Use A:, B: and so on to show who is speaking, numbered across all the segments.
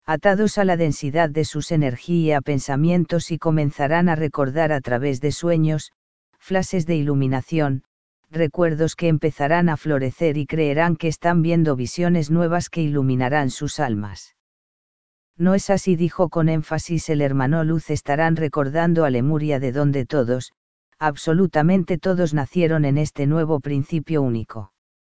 A: atados a la densidad de sus energía pensamientos y comenzarán a recordar a través de sueños, flashes de iluminación, recuerdos que empezarán a florecer y creerán que están viendo visiones nuevas que iluminarán sus almas. No es así, dijo con énfasis el hermano Luz. Estarán recordando a Lemuria, de donde todos, absolutamente todos, nacieron en este nuevo principio único.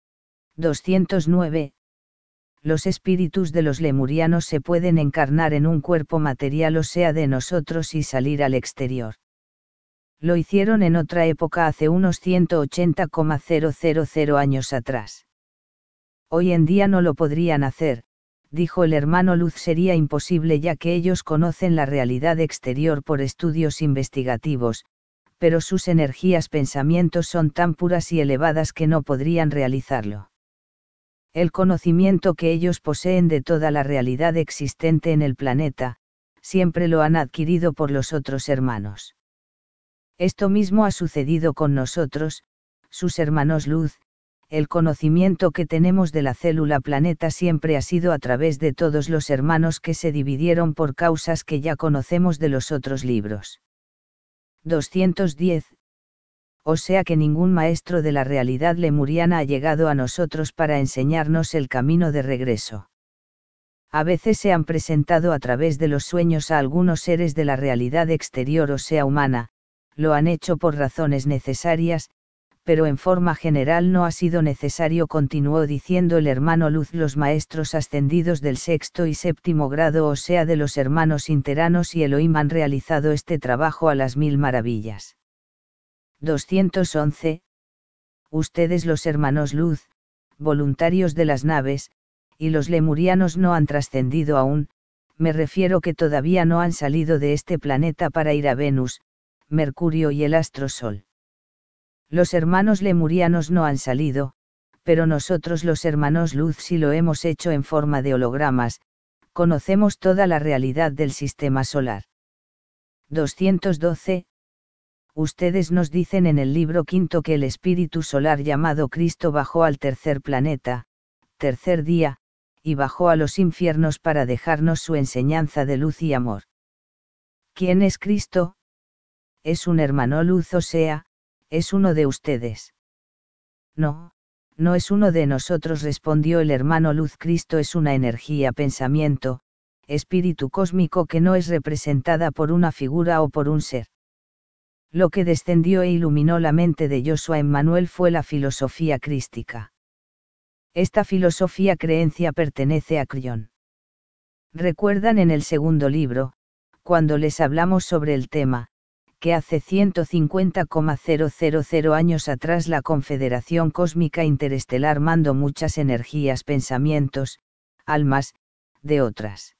A: 209. Los espíritus de los lemurianos se pueden encarnar en un cuerpo material, o sea, de nosotros, y salir al exterior. Lo hicieron en otra época, hace unos 180,000 años atrás. Hoy en día no lo podrían hacer, dijo el hermano Luz. Sería imposible, ya que ellos conocen la realidad exterior por estudios investigativos, pero sus energías pensamientos son tan puras y elevadas que no podrían realizarlo. El conocimiento que ellos poseen de toda la realidad existente en el planeta, siempre lo han adquirido por los otros hermanos. Esto mismo ha sucedido con nosotros, sus hermanos Luz. El conocimiento que tenemos de la célula planeta siempre ha sido a través de todos los hermanos que se dividieron por causas que ya conocemos de los otros libros. 210. O sea que ningún maestro de la realidad lemuriana ha llegado a nosotros para enseñarnos el camino de regreso. A veces se han presentado a través de los sueños a algunos seres de la realidad exterior, o sea, humana, lo han hecho por razones necesarias, pero en forma general no ha sido necesario, continuó diciendo el hermano Luz. Los maestros ascendidos del sexto y séptimo grado, o sea, de los hermanos Interanos y Elohim, han realizado este trabajo a las 1000 maravillas. 211. Ustedes, los hermanos Luz, voluntarios de las naves, y los lemurianos no han trascendido aún, me refiero que todavía no han salido de este planeta para ir a Venus, Mercurio y el astro Sol. Los hermanos lemurianos no han salido, pero nosotros, los hermanos Luz, sí lo hemos hecho en forma de hologramas, conocemos toda la realidad del sistema solar. 212. Ustedes nos dicen en el libro quinto que el espíritu solar llamado Cristo bajó al tercer planeta, tercer día, y bajó a los infiernos para dejarnos su enseñanza de luz y amor. ¿Quién es Cristo? Es un hermano Luz, o sea, es uno de ustedes. No, no es uno de nosotros, respondió el hermano Luz. Cristo es una energía, pensamiento, espíritu cósmico que no es representada por una figura o por un ser. Lo que descendió e iluminó la mente de Joshua Emmanuel fue la filosofía crística. Esta filosofía creencia pertenece a Crión. ¿Recuerdan en el segundo libro, cuando les hablamos sobre el tema, que hace 150,000 años atrás la Confederación Cósmica Interestelar mandó muchas energías, pensamientos, almas, de otras